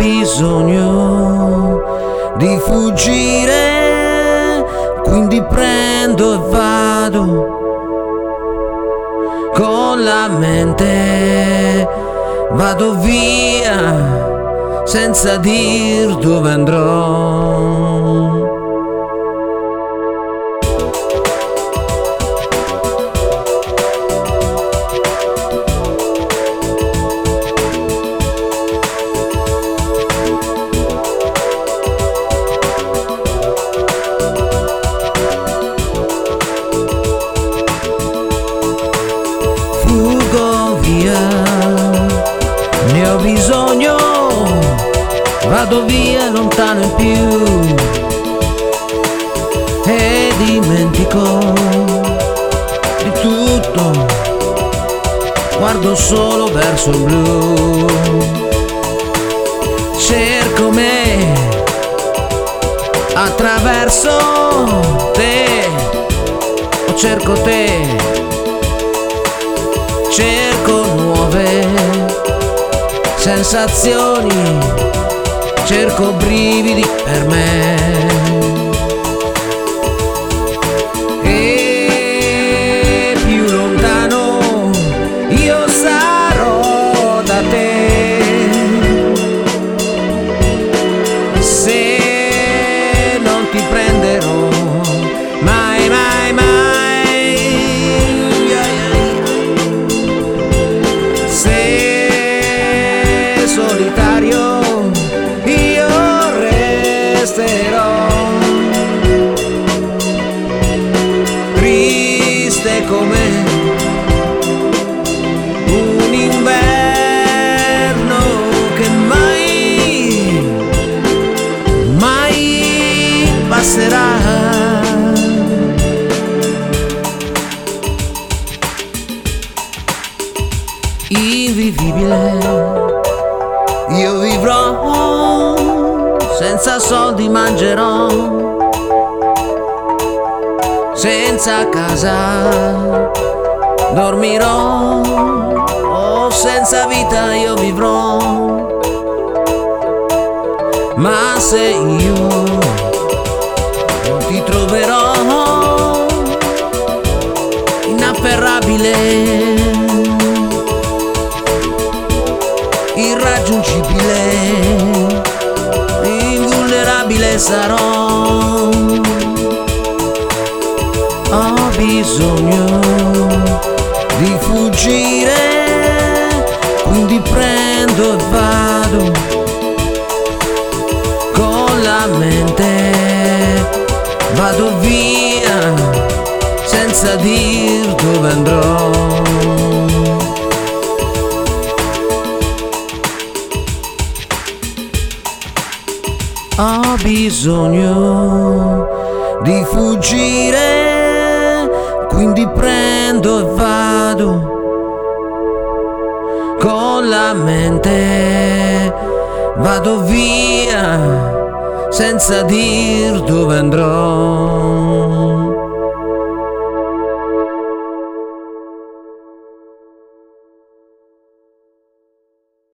bisogno di fuggire, quindi prendo e vado con la mente, vado via senza dir dove andrò. Fuggo via, ne ho bisogno, vado via lontano in più e dimentico di tutto, guardo solo verso il blu. Cerco me attraverso te, o cerco te. Cerco nuove sensazioni, cerco brividi per me. E più lontano io sarò da te, se non ti prenderò mai, mai, mai. Solitario io resterò, triste come un inverno che mai, mai passerà. Invivibile io vivrò, senza soldi mangerò, senza casa dormirò, oh, senza vita io vivrò. Ma se io non ti troverò inafferrabile, irraggiungibile, invulnerabile sarò. Ho bisogno di fuggire, quindi prendo e vado con la mente, vado via senza dir dove andrò. Ho bisogno di fuggire, quindi prendo e vado con la mente, vado via senza dir dove andrò.